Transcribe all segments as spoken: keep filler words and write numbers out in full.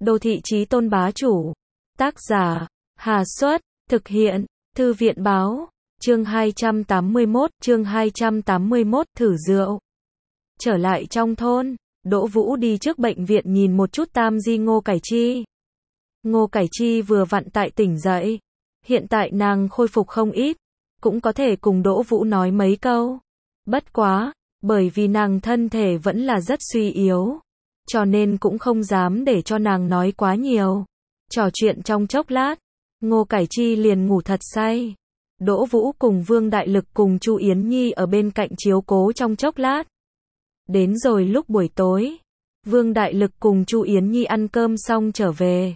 Đô thị chí tôn bá chủ. Tác giả, Hà Xuất, thực hiện, Thư viện báo, chương hai trăm tám mươi mốt, chương hai trăm tám mươi mốt, thử rượu. Trở lại trong thôn, Đỗ Vũ đi trước bệnh viện nhìn một chút Tam Di Ngô Cải Chi. Ngô Cải Chi vừa vặn tại tỉnh dậy, hiện tại nàng khôi phục không ít, cũng có thể cùng Đỗ Vũ nói mấy câu. Bất quá, bởi vì nàng thân thể vẫn là rất suy yếu, cho nên cũng không dám để cho nàng nói quá nhiều. Trò chuyện trong chốc lát, Ngô Cải Chi liền ngủ thật say. Đỗ Vũ cùng Vương Đại Lực cùng Chu Yến Nhi ở bên cạnh chiếu cố trong chốc lát. Đến rồi lúc buổi tối, Vương Đại Lực cùng Chu Yến Nhi ăn cơm xong trở về.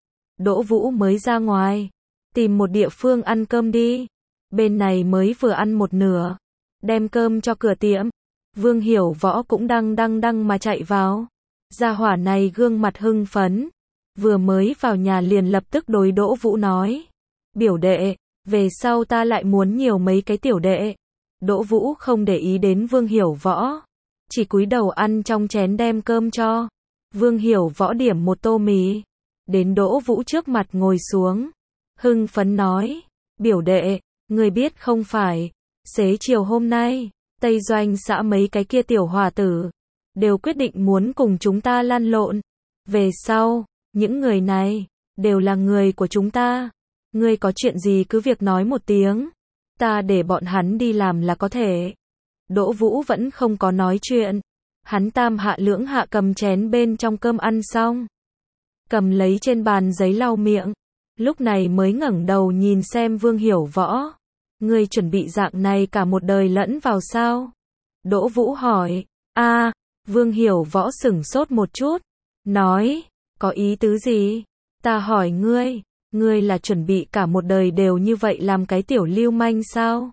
Đỗ Vũ mới ra ngoài, tìm một địa phương ăn cơm đi. Bên này mới vừa ăn một nửa, đem cơm cho cửa tiệm. Vương Hiểu Võ cũng đăng đăng đăng mà chạy vào. Gia hỏa này gương mặt hưng phấn, vừa mới vào nhà liền lập tức đối Đỗ Vũ nói: "Biểu đệ, về sau ta lại muốn nhiều mấy cái tiểu đệ." Đỗ Vũ không để ý đến Vương Hiểu Võ, chỉ cúi đầu ăn trong chén đem cơm cho. Vương Hiểu Võ điểm một tô mì, đến Đỗ Vũ trước mặt ngồi xuống, hưng phấn nói: "Biểu đệ, người biết không phải, xế chiều hôm nay, Tây Doanh xã mấy cái kia tiểu hòa tử đều quyết định muốn cùng chúng ta lăn lộn. Về sau, những người này đều là người của chúng ta. Ngươi có chuyện gì cứ việc nói một tiếng, ta để bọn hắn đi làm là có thể." Đỗ Vũ vẫn không có nói chuyện, hắn tam hạ lưỡng hạ cầm chén bên trong cơm ăn xong, cầm lấy trên bàn giấy lau miệng, lúc này mới ngẩng đầu nhìn xem Vương Hiểu Võ. "Ngươi chuẩn bị dạng này cả một đời lẫn vào sao?" Đỗ Vũ hỏi. "A." Vương Hiểu Võ sửng sốt một chút, nói: "Có ý tứ gì? Ta hỏi ngươi, ngươi là chuẩn bị cả một đời đều như vậy làm cái tiểu lưu manh sao?"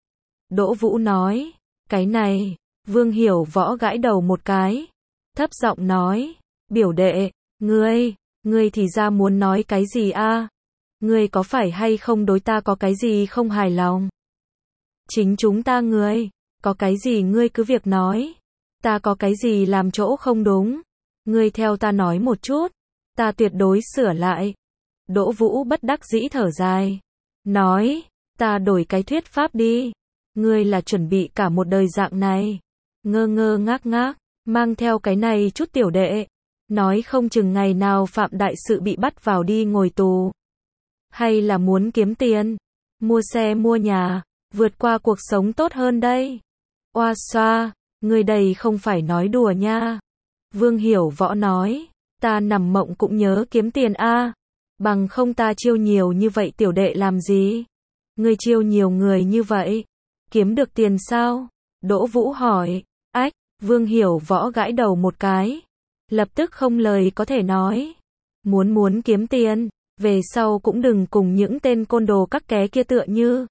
Đỗ Vũ nói: "Cái này." Vương Hiểu Võ gãi đầu một cái, thấp giọng nói: "Biểu đệ, ngươi, ngươi thì ra muốn nói cái gì a? Ngươi có phải hay không đối ta có cái gì không hài lòng? Chính chúng ta ngươi, có cái gì ngươi cứ việc nói. Ta có cái gì làm chỗ không đúng, ngươi theo ta nói một chút, ta tuyệt đối sửa lại." Đỗ Vũ bất đắc dĩ thở dài, nói: "Ta đổi cái thuyết pháp đi. Ngươi là chuẩn bị cả một đời dạng này, ngơ ngơ ngác ngác, mang theo cái này chút tiểu đệ, nói không chừng ngày nào phạm đại sự bị bắt vào đi ngồi tù. Hay là muốn kiếm tiền, mua xe mua nhà, vượt qua cuộc sống tốt hơn đây." Oa xoa, ngươi đây không phải nói đùa nha. Vương Hiểu Võ nói: "Ta nằm mộng cũng nhớ kiếm tiền a, bằng không ta chiêu nhiều như vậy tiểu đệ làm gì? Ngươi chiêu nhiều người như vậy, kiếm được tiền sao?" Đỗ Vũ hỏi. Ách, Vương Hiểu Võ gãi đầu một cái, lập tức không lời có thể nói. Muốn muốn kiếm tiền, về sau cũng đừng cùng những tên côn đồ các ké kia tựa như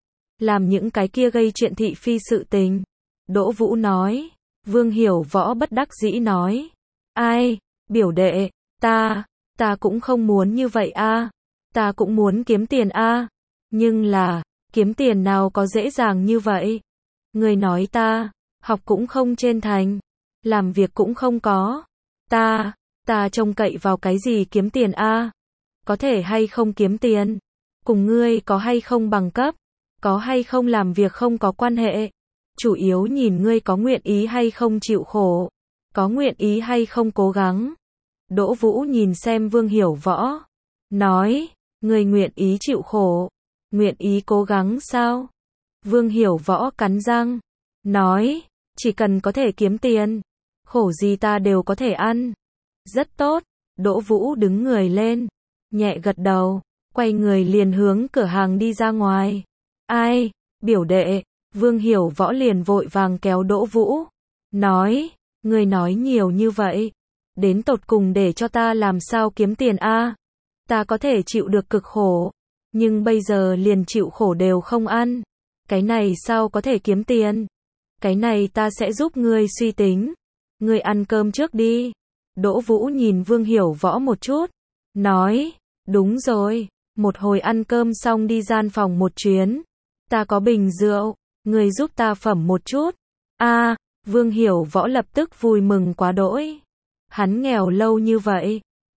làm những cái kia gây chuyện thị phi sự tình. Đỗ Vũ nói. Vương Hiểu Võ bất đắc dĩ nói: "Ai, biểu đệ, ta, ta cũng không muốn như vậy a, ta cũng muốn kiếm tiền a, nhưng là, kiếm tiền nào có dễ dàng như vậy. Người nói ta, học cũng không trên thành, làm việc cũng không có. Ta, ta trông cậy vào cái gì kiếm tiền a? Có thể hay không kiếm tiền, cùng ngươi có hay không bằng cấp, có hay không làm việc không có quan hệ. Chủ yếu nhìn ngươi có nguyện ý hay không chịu khổ, có nguyện ý hay không cố gắng." Đỗ Vũ nhìn xem Vương Hiểu Võ, nói: "Ngươi nguyện ý chịu khổ, nguyện ý cố gắng sao?" Vương Hiểu Võ cắn răng, nói: "Chỉ cần có thể kiếm tiền, khổ gì ta đều có thể ăn." "Rất tốt." Đỗ Vũ đứng người lên, nhẹ gật đầu, quay người liền hướng cửa hàng đi ra ngoài. "Ai, biểu đệ." Vương Hiểu Võ liền vội vàng kéo Đỗ Vũ, nói: "Ngươi nói nhiều như vậy, đến tột cùng để cho ta làm sao kiếm tiền a? Ta có thể chịu được cực khổ, nhưng bây giờ liền chịu khổ đều không ăn, cái này sao có thể kiếm tiền? Cái này ta sẽ giúp ngươi suy tính, ngươi ăn cơm trước đi." Đỗ Vũ nhìn Vương Hiểu Võ một chút, nói: "Đúng rồi, một hồi ăn cơm xong đi gian phòng một chuyến, ta có bình rượu, ngươi giúp ta phẩm một chút." A, Vương Hiểu Võ lập tức vui mừng quá đỗi. Hắn nghèo lâu như vậy,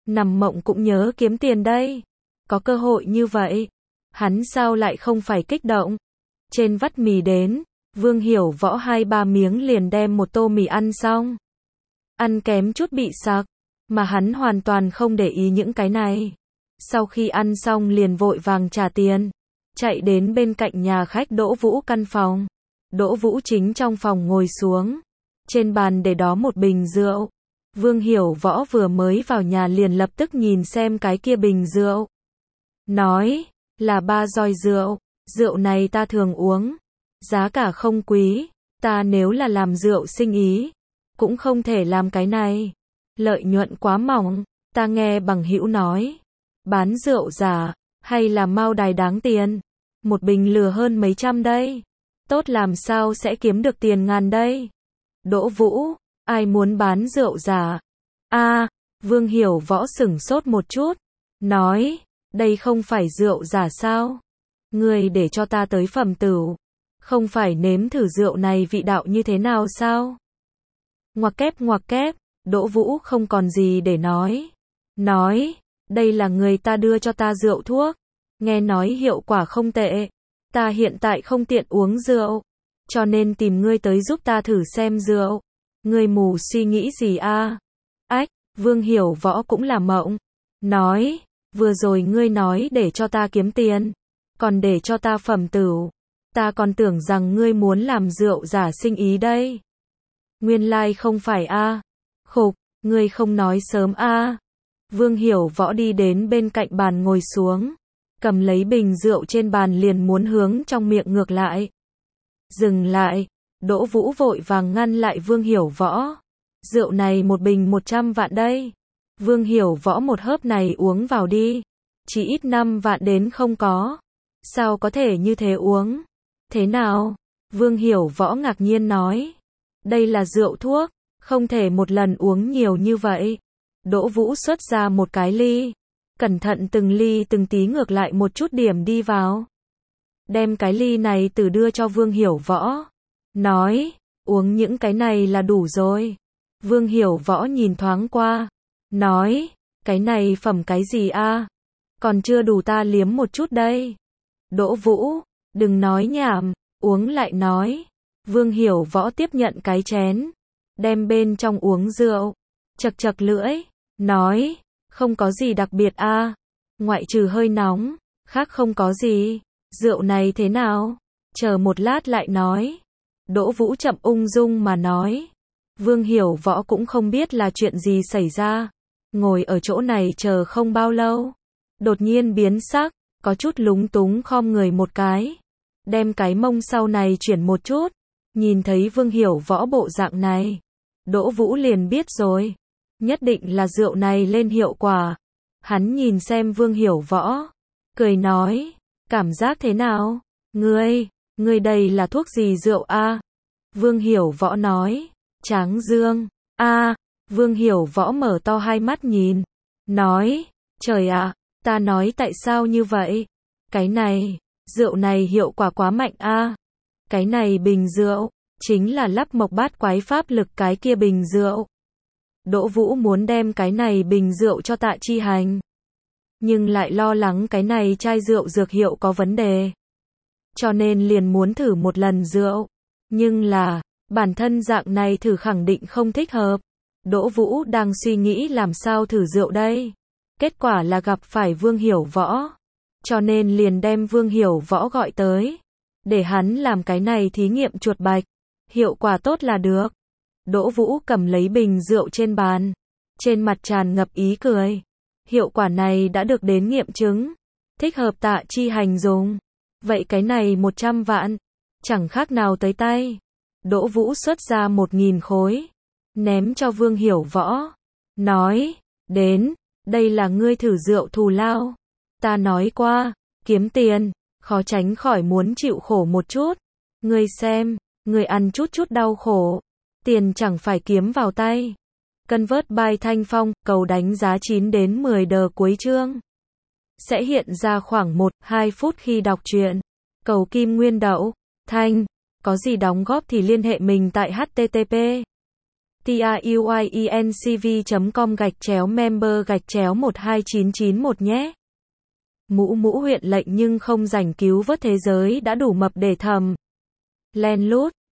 Nằm mộng cũng nhớ kiếm tiền đây. Có cơ hội như vậy, hắn sao lại không phải kích động. Trên vắt mì đến, Vương Hiểu Võ hai ba miếng liền đem một tô mì ăn xong. Ăn kém chút bị sặc, mà hắn hoàn toàn không để ý những cái này. Sau khi ăn xong liền vội vàng trả tiền, chạy đến bên cạnh nhà khách Đỗ Vũ căn phòng. Đỗ Vũ chính trong phòng ngồi xuống, trên bàn để đó một bình rượu. Vương Hiểu Võ vừa mới vào nhà liền lập tức nhìn xem cái kia bình rượu. Nói, là ba roi rượu, rượu này ta thường uống, giá cả không quý, ta nếu là làm rượu sinh ý, cũng không thể làm cái này. Lợi nhuận quá mỏng, ta nghe bằng hữu nói, bán rượu giả, hay là mao đài đáng tiền, một bình lừa hơn mấy trăm đây. Tốt làm sao sẽ kiếm được tiền ngàn đây. Đỗ Vũ, ai muốn bán rượu giả? A, Vương Hiểu Võ sửng sốt một chút, nói, đây không phải rượu giả sao? Ngươi để cho ta tới Phẩm Tửu, không phải nếm thử rượu này vị đạo như thế nào sao? Ngoặc kép ngoặc kép, Đỗ Vũ không còn gì để nói. Nói, đây là người ta đưa cho ta rượu thuốc, nghe nói hiệu quả không tệ. Ta hiện tại không tiện uống rượu, cho nên tìm ngươi tới giúp ta thử xem rượu. Ngươi mù suy nghĩ gì a? Ách, Vương Hiểu Võ cũng là mộng. Nói, vừa rồi ngươi nói để cho ta kiếm tiền, còn để cho ta Phẩm Tửu. Ta còn tưởng rằng ngươi muốn làm rượu giả sinh ý đây. Nguyên lai like không phải a. Khục, ngươi không nói sớm a. Vương Hiểu Võ đi đến bên cạnh bàn ngồi xuống, cầm lấy bình rượu trên bàn liền muốn hướng trong miệng ngược lại. Dừng lại, Đỗ Vũ vội vàng ngăn lại Vương Hiểu Võ. Rượu này một bình một trăm vạn đây. Vương Hiểu Võ một hớp này uống vào đi, chỉ ít năm vạn đến không có. Sao có thể như thế uống? Thế nào? Vương Hiểu Võ ngạc nhiên nói. Đây là rượu thuốc, không thể một lần uống nhiều như vậy. Đỗ Vũ xuất ra một cái ly, cẩn thận từng ly từng tí ngược lại một chút điểm đi vào. Đem cái ly này từ đưa cho Vương Hiểu Võ. Nói, uống những cái này là đủ rồi. Vương Hiểu Võ nhìn thoáng qua. Nói, cái này phẩm cái gì a? Còn chưa đủ ta liếm một chút đây. Đỗ Vũ, đừng nói nhảm, uống lại nói. Vương Hiểu Võ tiếp nhận cái chén, đem bên trong uống rượu, chật chật lưỡi, nói, không có gì đặc biệt a, ngoại trừ hơi nóng, khác không có gì. Rượu này thế nào? Chờ một lát lại nói. Đỗ Vũ chậm ung dung mà nói. Vương Hiểu Võ cũng không biết là chuyện gì xảy ra, ngồi ở chỗ này chờ không bao lâu, đột nhiên biến sắc, có chút lúng túng khom người một cái, đem cái mông sau này chuyển một chút, nhìn thấy Vương Hiểu Võ bộ dạng này, Đỗ Vũ liền biết rồi, nhất định là rượu này lên hiệu quả. Hắn nhìn xem Vương Hiểu Võ, cười nói, cảm giác thế nào? Ngươi, ngươi đây là thuốc gì rượu a? Vương Hiểu Võ nói, Tráng Dương. A, Vương Hiểu Võ mở to hai mắt nhìn, nói, trời ạ, ta nói tại sao như vậy? Cái này, rượu này hiệu quả quá mạnh a. Cái này bình rượu, chính là lắp mộc bát quái pháp lực cái kia bình rượu. Đỗ Vũ muốn đem cái này bình rượu cho Tạ Chi Hành, nhưng lại lo lắng cái này chai rượu dược hiệu có vấn đề, cho nên liền muốn thử một lần rượu. Nhưng là, bản thân dạng này thử khẳng định không thích hợp. Đỗ Vũ đang suy nghĩ làm sao thử rượu đây. Kết quả là gặp phải Vương Hiểu Võ, cho nên liền đem Vương Hiểu Võ gọi tới, để hắn làm cái này thí nghiệm chuột bạch, hiệu quả tốt là được. Đỗ Vũ cầm lấy bình rượu trên bàn, trên mặt tràn ngập ý cười. Hiệu quả này đã được đến nghiệm chứng, thích hợp Tạ Chi Hành dùng. Vậy cái này một trăm vạn, chẳng khác nào tới tay. Đỗ Vũ xuất ra một nghìn khối, ném cho Vương Hiểu Võ, nói, đến, đây là ngươi thử rượu thù lao. Ta nói qua, kiếm tiền, khó tránh khỏi muốn chịu khổ một chút. Ngươi xem, ngươi ăn chút chút đau khổ, tiền chẳng phải kiếm vào tay. Convert by Thanh Phong, cầu đánh giá chín đến mười đờ cuối chương. Sẽ hiện ra khoảng một đến hai phút khi đọc truyện. Cầu Kim Nguyên Đậu, Thanh, có gì đóng góp thì liên hệ mình tại h t t p tiuyiencv chấm com gạch chéo member gạch chéo một hai chín chín một nhé. Mũ mũ huyện lệnh nhưng không rảnh cứu vớt thế giới đã đủ mập để thầm. Len lút.